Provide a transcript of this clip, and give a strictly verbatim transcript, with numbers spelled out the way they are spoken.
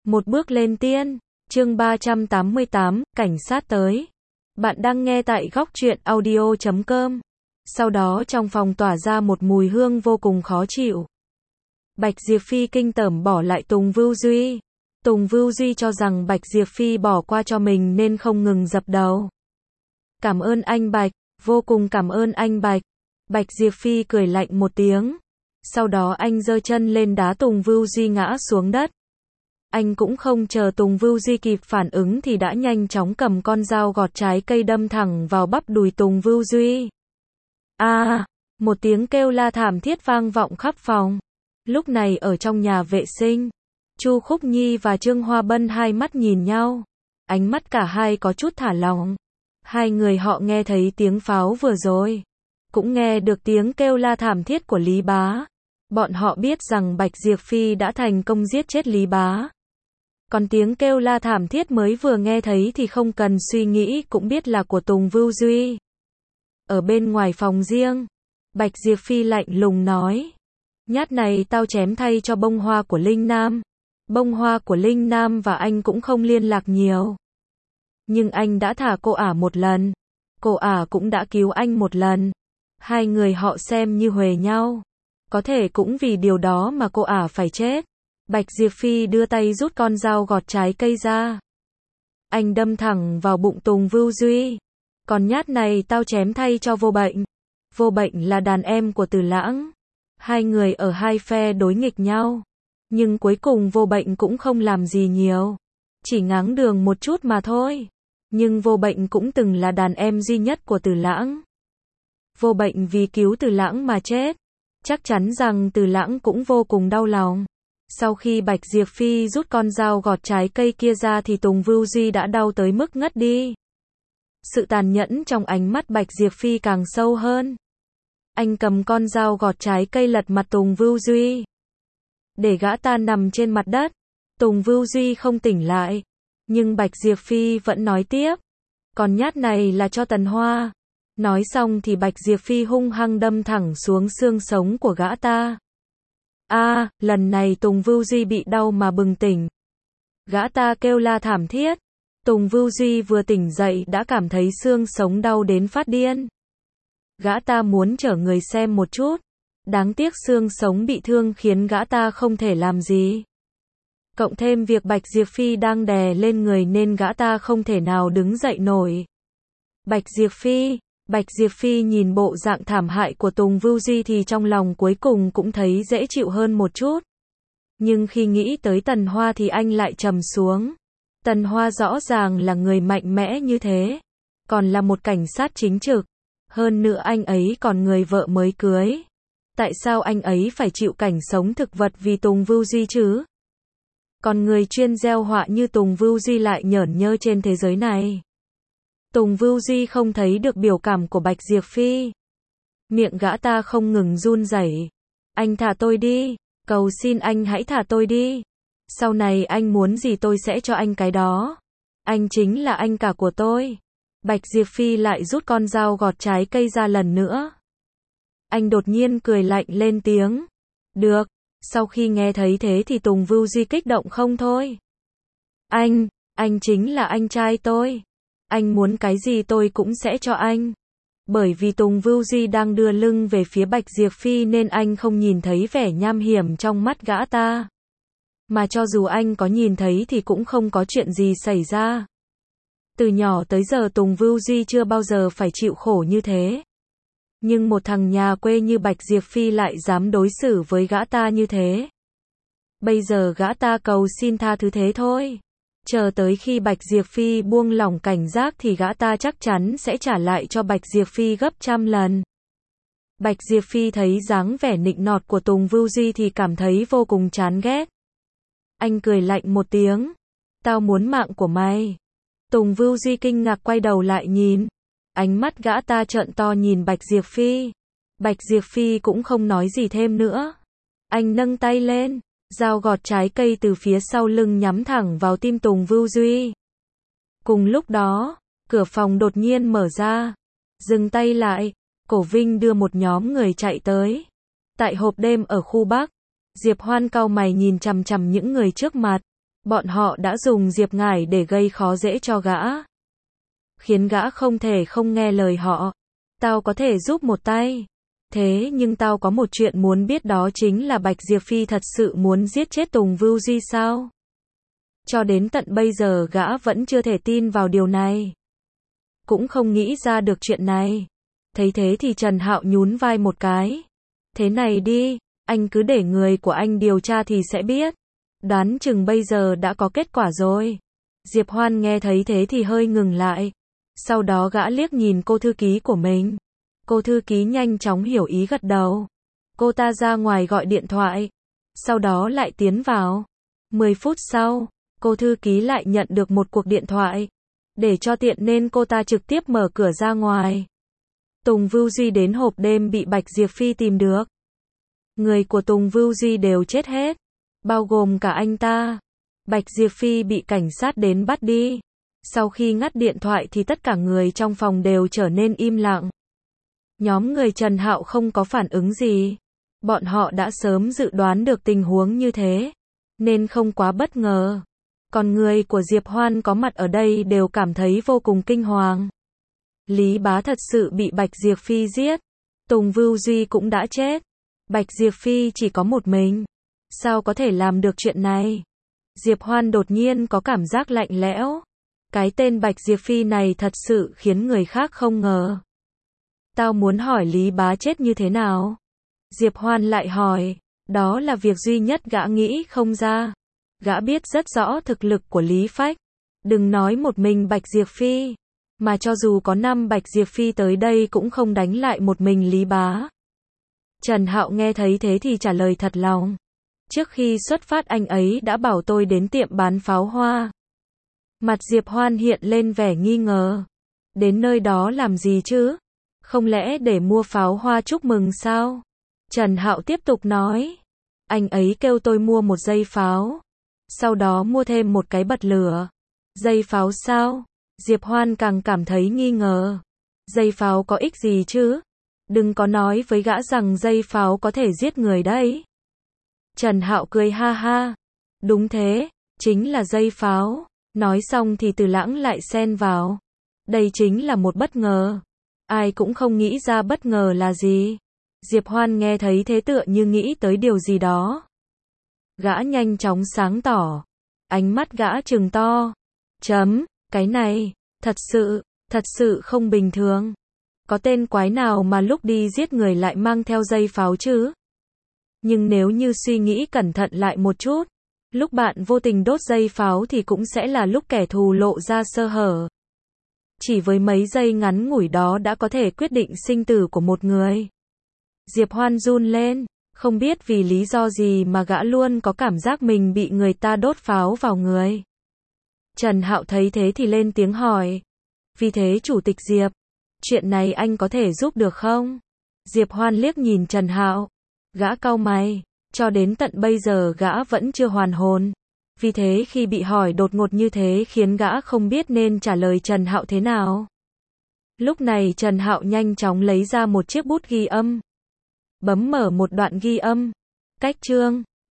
Một bước lên tiên, chương ba trăm tám mươi tám, cảnh sát tới. Bạn đang nghe tại góc truyện audio chấm com. Sau đó trong phòng tỏa ra một mùi hương vô cùng khó chịu. Bạch Diệp Phi kinh tởm bỏ lại Tùng Vưu Duy. Tùng Vưu Duy cho rằng Bạch Diệp Phi bỏ qua cho mình nên không ngừng dập đầu. Cảm ơn anh Bạch, vô cùng cảm ơn anh Bạch. Bạch Diệp Phi cười lạnh một tiếng. Sau đó anh giơ chân lên đá Tùng Vưu Duy ngã xuống đất. Anh cũng không chờ Tùng Vưu Duy kịp phản ứng thì đã nhanh chóng cầm con dao gọt trái cây đâm thẳng vào bắp đùi Tùng Vưu Duy. A, à, một tiếng kêu la thảm thiết vang vọng khắp phòng. Lúc này ở trong nhà vệ sinh, Chu Khúc Nhi và Trương Hoa Bân hai mắt nhìn nhau. Ánh mắt cả hai có chút thả lỏng. Hai người họ nghe thấy tiếng pháo vừa rồi, cũng nghe được tiếng kêu la thảm thiết của Lý Bá. Bọn họ biết rằng Bạch Diệp Phi đã thành công giết chết Lý Bá. Còn tiếng kêu la thảm thiết mới vừa nghe thấy thì không cần suy nghĩ cũng biết là của Tùng Vưu Duy. Ở bên ngoài phòng riêng, Bạch Diệp Phi lạnh lùng nói. Nhát này tao chém thay cho bông hoa của Linh Nam. Bông hoa của Linh Nam và anh cũng không liên lạc nhiều. Nhưng anh đã thả cô ả một lần. Cô ả cũng đã cứu anh một lần. Hai người họ xem như huề nhau. Có thể cũng vì điều đó mà cô ả phải chết. Bạch Diệp Phi đưa tay rút con dao gọt trái cây ra. Anh đâm thẳng vào bụng Tùng Vưu Duy. Còn nhát này tao chém thay cho Vô Bệnh. Vô Bệnh là đàn em của Từ Lãng. Hai người ở hai phe đối nghịch nhau. Nhưng cuối cùng Vô Bệnh cũng không làm gì nhiều. Chỉ ngáng đường một chút mà thôi. Nhưng Vô Bệnh cũng từng là đàn em duy nhất của Từ Lãng. Vô Bệnh vì cứu Từ Lãng mà chết. Chắc chắn rằng Từ Lãng cũng vô cùng đau lòng. Sau khi Bạch Diệp Phi rút con dao gọt trái cây kia ra thì Tùng Vưu Duy đã đau tới mức ngất đi. Sự tàn nhẫn trong ánh mắt Bạch Diệp Phi càng sâu hơn. Anh cầm con dao gọt trái cây lật mặt Tùng Vưu Duy. Để gã ta nằm trên mặt đất. Tùng Vưu Duy không tỉnh lại. Nhưng Bạch Diệp Phi vẫn nói tiếp. Còn nhát này là cho Tần Hoa. Nói xong thì Bạch Diệp Phi hung hăng đâm thẳng xuống xương sống của gã ta. A, à, lần này Tùng Vưu Duy bị đau mà bừng tỉnh. Gã ta kêu la thảm thiết. Tùng Vưu Duy vừa tỉnh dậy đã cảm thấy xương sống đau đến phát điên. Gã ta muốn chở người xem một chút. Đáng tiếc xương sống bị thương khiến gã ta không thể làm gì. Cộng thêm việc Bạch Diệp Phi đang đè lên người nên gã ta không thể nào đứng dậy nổi. Bạch Diệp Phi, Bạch Diệp Phi nhìn bộ dạng thảm hại của Tùng Vưu Duy thì trong lòng cuối cùng cũng thấy dễ chịu hơn một chút. Nhưng khi nghĩ tới Tần Hoa thì anh lại trầm xuống. Tần Hoa rõ ràng là người mạnh mẽ như thế. Còn là một cảnh sát chính trực. Hơn nữa anh ấy còn người vợ mới cưới. Tại sao anh ấy phải chịu cảnh sống thực vật vì Tùng Vưu Duy chứ? Còn người chuyên gieo họa như Tùng Vưu Duy lại nhởn nhơ trên thế giới này. Tùng Vưu Duy không thấy được biểu cảm của Bạch Diệp Phi. Miệng gã ta không ngừng run rẩy. Anh thả tôi đi, cầu xin anh hãy thả tôi đi. Sau này anh muốn gì tôi sẽ cho anh cái đó. Anh chính là anh cả của tôi. Bạch Diệp Phi lại rút con dao gọt trái cây ra lần nữa. Anh đột nhiên cười lạnh lên tiếng. Được, sau khi nghe thấy thế thì Tùng Vưu Duy kích động không thôi. Anh, anh chính là anh trai tôi. Anh muốn cái gì tôi cũng sẽ cho anh. Bởi vì Tùng Vưu Duy đang đưa lưng về phía Bạch Diệp Phi nên anh không nhìn thấy vẻ nham hiểm trong mắt gã ta. Mà cho dù anh có nhìn thấy thì cũng không có chuyện gì xảy ra. Từ nhỏ tới giờ Tùng Vưu Duy chưa bao giờ phải chịu khổ như thế. Nhưng một thằng nhà quê như Bạch Diệp Phi lại dám đối xử với gã ta như thế. Bây giờ gã ta cầu xin tha thứ thế thôi. Chờ tới khi Bạch Diệp Phi buông lỏng cảnh giác thì gã ta chắc chắn sẽ trả lại cho Bạch Diệp Phi gấp trăm lần. Bạch Diệp Phi thấy dáng vẻ nịnh nọt của Tùng Vưu Duy thì cảm thấy vô cùng chán ghét. Anh cười lạnh một tiếng. Tao muốn mạng của mày. Tùng Vưu Duy kinh ngạc quay đầu lại nhìn. Ánh mắt gã ta trợn to nhìn Bạch Diệp Phi. Bạch Diệp Phi cũng không nói gì thêm nữa. Anh nâng tay lên. Dao gọt trái cây từ phía sau lưng nhắm thẳng vào tim Tùng Vưu Duy. Cùng lúc đó, cửa phòng đột nhiên mở ra. Dừng tay lại, Cổ Vinh đưa một nhóm người chạy tới. Tại hộp đêm ở khu Bắc, Diệp Hoan cau mày nhìn chằm chằm những người trước mặt. Bọn họ đã dùng Diệp Ngải để gây khó dễ cho gã. Khiến gã không thể không nghe lời họ. Tao có thể giúp một tay. Thế nhưng tao có một chuyện muốn biết, đó chính là Bạch Diệp Phi thật sự muốn giết chết Tùng Vưu Duy sao? Cho đến tận bây giờ gã vẫn chưa thể tin vào điều này. Cũng không nghĩ ra được chuyện này. Thấy thế thì Trần Hạo nhún vai một cái. Thế này đi, anh cứ để người của anh điều tra thì sẽ biết. Đoán chừng bây giờ đã có kết quả rồi. Diệp Hoan nghe thấy thế thì hơi ngừng lại. Sau đó gã liếc nhìn cô thư ký của mình. Cô thư ký nhanh chóng hiểu ý gật đầu. Cô ta ra ngoài gọi điện thoại. Sau đó lại tiến vào. mười phút sau, cô thư ký lại nhận được một cuộc điện thoại. Để cho tiện nên cô ta trực tiếp mở cửa ra ngoài. Tùng Vưu Duy đến hộp đêm bị Bạch Diệp Phi tìm được. Người của Tùng Vưu Duy đều chết hết. Bao gồm cả anh ta. Bạch Diệp Phi bị cảnh sát đến bắt đi. Sau khi ngắt điện thoại thì tất cả người trong phòng đều trở nên im lặng. Nhóm người Trần Hạo không có phản ứng gì. Bọn họ đã sớm dự đoán được tình huống như thế. Nên không quá bất ngờ. Còn người của Diệp Hoan có mặt ở đây đều cảm thấy vô cùng kinh hoàng. Lý Bá thật sự bị Bạch Diệp Phi giết. Tùng Vưu Duy cũng đã chết. Bạch Diệp Phi chỉ có một mình. Sao có thể làm được chuyện này? Diệp Hoan đột nhiên có cảm giác lạnh lẽo. Cái tên Bạch Diệp Phi này thật sự khiến người khác không ngờ. Tao muốn hỏi Lý Bá chết như thế nào? Diệp Hoan lại hỏi. Đó là việc duy nhất gã nghĩ không ra. Gã biết rất rõ thực lực của Lý Phách. Đừng nói một mình Bạch Diệp Phi. Mà cho dù có năm Bạch Diệp Phi tới đây cũng không đánh lại một mình Lý Bá. Trần Hạo nghe thấy thế thì trả lời thật lòng. Trước khi xuất phát anh ấy đã bảo tôi đến tiệm bán pháo hoa. Mặt Diệp Hoan hiện lên vẻ nghi ngờ. Đến nơi đó làm gì chứ? Không lẽ để mua pháo hoa chúc mừng sao? Trần Hạo tiếp tục nói. Anh ấy kêu tôi mua một dây pháo. Sau đó mua thêm một cái bật lửa. Dây pháo sao? Diệp Hoan càng cảm thấy nghi ngờ. Dây pháo có ích gì chứ? Đừng có nói với gã rằng dây pháo có thể giết người đấy. Trần Hạo cười ha ha. Đúng thế, chính là dây pháo. Nói xong thì Từ Lãng lại xen vào. Đây chính là một bất ngờ. Ai cũng không nghĩ ra bất ngờ là gì. Diệp Hoan nghe thấy thế tựa như nghĩ tới điều gì đó. Gã nhanh chóng sáng tỏ. Ánh mắt gã trừng to. Chấm, cái này, thật sự, thật sự không bình thường. Có tên quái nào mà lúc đi giết người lại mang theo dây pháo chứ? Nhưng nếu như suy nghĩ cẩn thận lại một chút, lúc bạn vô tình đốt dây pháo thì cũng sẽ là lúc kẻ thù lộ ra sơ hở. Chỉ với mấy giây ngắn ngủi đó đã có thể quyết định sinh tử của một người. Diệp Hoan run lên, không biết vì lý do gì mà gã luôn có cảm giác mình bị người ta đốt pháo vào người. Trần Hạo thấy thế thì lên tiếng hỏi. Vì thế Chủ tịch Diệp, chuyện này anh có thể giúp được không? Diệp Hoan liếc nhìn Trần Hạo. Gã cau mày, cho đến tận bây giờ gã vẫn chưa hoàn hồn. Vì thế khi bị hỏi đột ngột như thế khiến gã không biết nên trả lời Trần Hạo thế nào. Lúc này Trần Hạo nhanh chóng lấy ra một chiếc bút ghi âm. Bấm mở một đoạn ghi âm. Cách chương